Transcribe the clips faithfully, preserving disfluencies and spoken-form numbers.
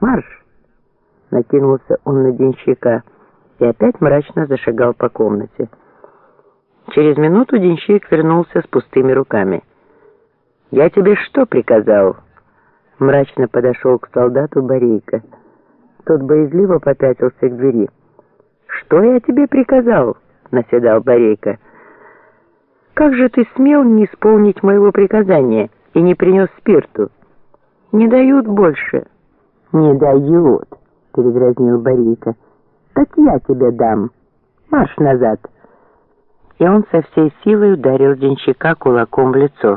Марш!» Накинулся он на денщика и опять мрачно зашагал по комнате. Через минуту денщик вернулся с пустыми руками. «Я тебе что приказал?» Мрачно подошел к солдату Борейко. Тот боязливо попятился к двери. «Что я тебе приказал?» — наседал Борейко. «Как же ты смел не исполнить моего приказания и не принес спирту?» «Не дают больше». «Не дают», — передразнил Борейко. «Так я тебе дам. Марш назад». И он со всей силой ударил денщика кулаком в лицо.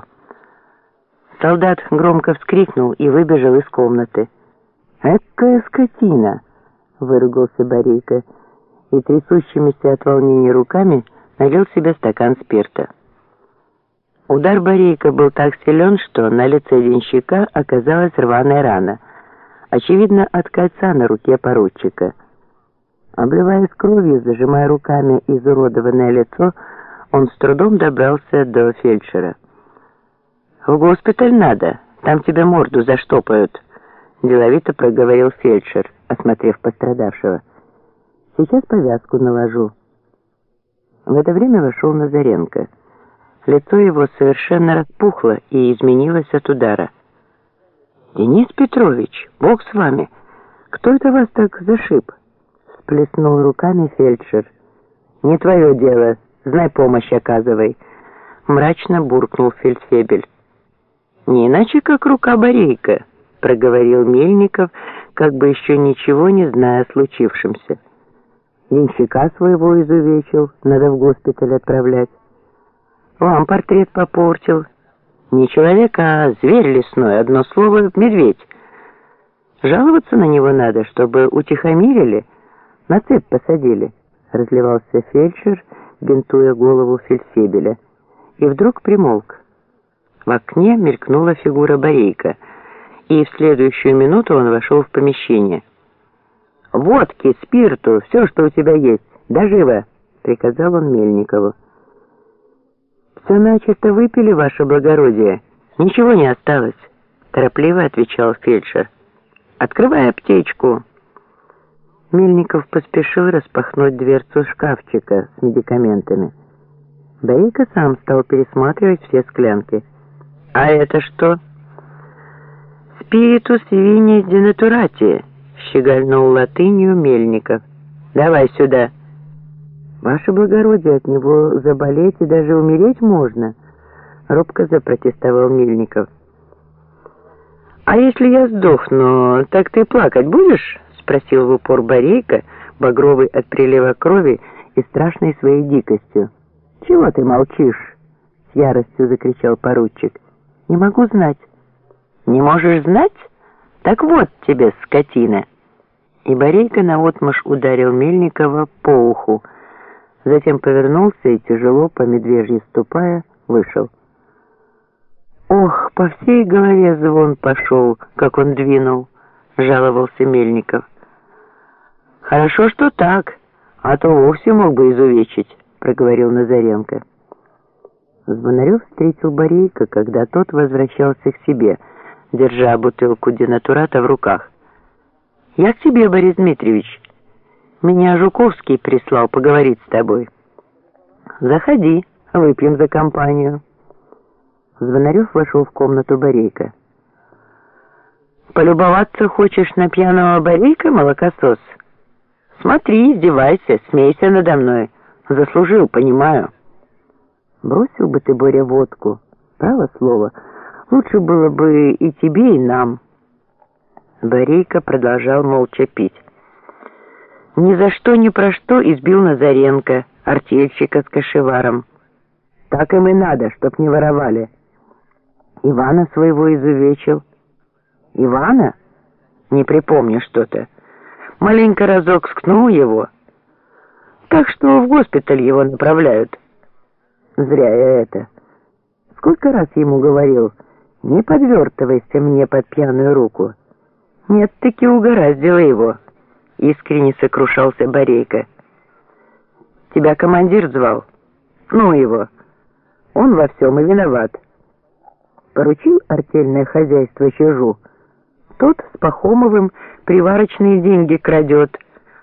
Солдат громко вскрикнул и выбежал из комнаты. «Экая скотина!» — выругался Борейко и трясущимися от волнения руками налил себе стакан спирта. Удар Борейко был так силен, что на лице денщика оказалась рваная рана, очевидно, от кольца на руке поручика. Обливаясь кровью, зажимая руками изуродованное лицо, он с трудом добрался до фельдшера. «В госпиталь надо, там тебе морду заштопают», — деловито проговорил фельдшер, осмотрев пострадавшего. «Сейчас повязку наложу». В это время вошел Назаренко. Лицо его совершенно распухло и изменилось от удара. «Денис Петрович, Бог с вами! Кто это вас так зашиб?» — сплеснул руками фельдшер. «Не твое дело, знай, помощь оказывай», — мрачно буркнул фельдфебель. «Не иначе, как рука Борейко», — проговорил Мельников, как бы еще ничего не зная о случившемся. «Денщика своего изувечил, надо в госпиталь отправлять. Вам портрет попортил. Не человек, а зверь лесной, одно слово — медведь. Жаловаться на него надо, чтобы утихомирили, на цепь посадили», — разливался фельдшер, бинтуя голову фельдфебеля, и вдруг примолк. В окне мелькнула фигура Борейко, и в следующую минуту он вошел в помещение. «Водки, спирту, все, что у тебя есть, да живо!» — приказал он Мельникову. «Все начисто выпили, ваше благородие, ничего не осталось», — торопливо отвечал фельдшер. «Открывай аптечку». Мельников поспешил распахнуть дверцу шкафчика с медикаментами. Борейко сам стал пересматривать все склянки. «А это что?» «Спиритус вини денатурати», — щегольнул латынью Мельников. «Давай сюда». «Ваше благородие, от него заболеть и даже умереть можно», — робко запротестовал Мельников. «А если я сдохну, так ты плакать будешь?» — спросил в упор Борейко, багровый от прилива крови и страшной своей дикостью. «Чего ты молчишь?» — с яростью закричал поручик. «Не могу знать». «Не можешь знать? Так вот тебе, скотина!» И Борейко наотмашь ударил Мельникова по уху, затем повернулся и, тяжело по медвежьи ступая, вышел. «Ох, по всей голове звон пошел, как он двинул», — жаловался Мельников. «Хорошо, что так, а то вовсе мог бы изувечить», — проговорил Назаренко. Звонарев встретил Борейко, когда тот возвращался к себе, держа бутылку денатурата в руках. «Я к тебе, Борис Дмитриевич. Меня Жуковский прислал поговорить с тобой». «Заходи, выпьем за компанию». Звонарев вошел в комнату Борейко. «Полюбоваться хочешь на пьяного Борейко, молокосос? Смотри, издевайся, смейся надо мной. Заслужил, понимаю». «Бросил бы ты, Боря, водку. Право слово, лучше было бы и тебе, и нам». Борейко продолжал молча пить. «Ни за что, ни про что избил Назаренко, артельщика с кошеваром. Так им и надо, чтоб не воровали. Ивана своего изувечил». «Ивана? Не припомню что-то. Маленько разок скнул его. Так что в госпиталь его направляют». «Зря я это. Сколько раз ему говорил, не подвертывайся мне под пьяную руку». «Нет-таки угораздило его», — искренне сокрушался Борейко. «Тебя командир звал? Ну его. Он во всем и виноват. Поручил артельное хозяйство чужу, Тот с Пахомовым приварочные деньги крадет,